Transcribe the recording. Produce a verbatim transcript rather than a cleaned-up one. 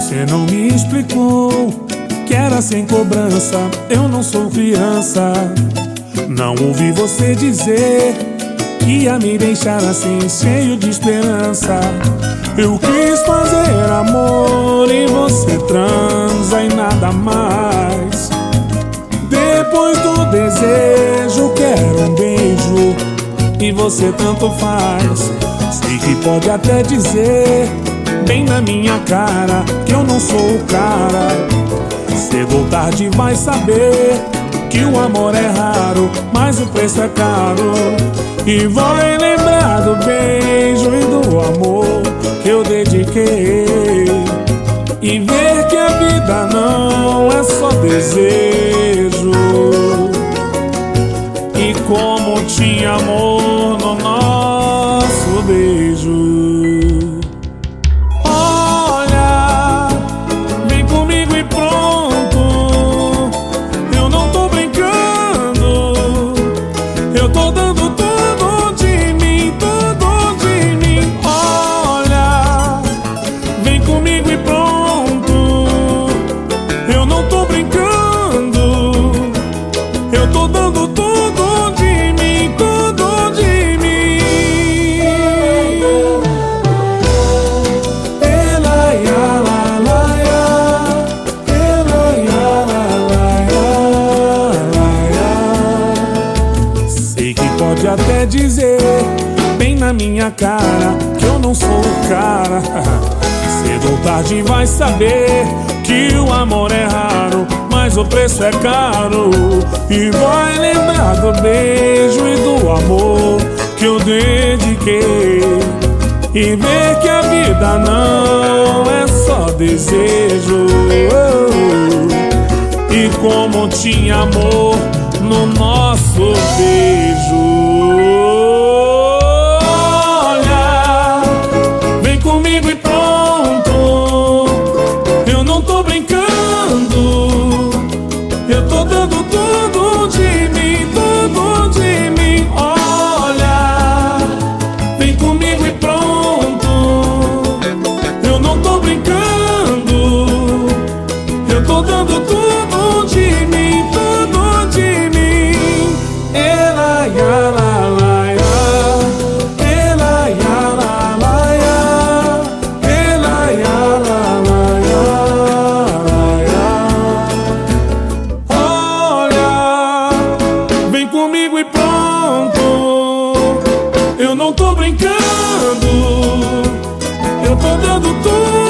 Você não me explicou que era sem cobrança. Eu não sou criança. Não ouvi você dizer que ia me deixar assim, cheio de esperança. Eu quis fazer amor e você transa e nada mais. Depois do desejo quero um beijo e você tanto faz. Sei que pode até dizer bem na minha cara que eu não sou o cara. Cedo ou tarde vai saber que o amor é raro, mas o preço é caro. E vai lembrar do beijo e do amor que eu dediquei, e ver que a vida não é só desejo. E como tinha amor no nosso beijo. Olha, vem comigo e pronto. Eu não tô brincando, eu tô dando tudo de mim, tudo de mim. Olha, vem comigo e pronto. Eu não tô brincando, eu tô dando tudo de mim, tudo de mim. Ela ia lá lá ia, ela ia lá lá ia. Sei que pode até dizer bem na minha cara que eu não sou o cara. Cedo ou tarde vai saber que o amor é raro, mas o preço é caro. E vai lembrar do beijo e do amor que eu dediquei, e ver que a vida não é só desejo. E como tinha amor no nosso beijo. Olha, vem comigo e pronto. Eu não tô brincando, eu tô dando tudo de mim, tudo de mim. Olha, vem comigo e pronto. Eu não tô brincando, eu tô dando tudo de mim, tudo de mim. Ela ia lá lá ia, ela ia lá lá ia, ela ia lá lá ia. Olha, vem comigo e pronto. Eu não tô brincando, eu tô dando tudo.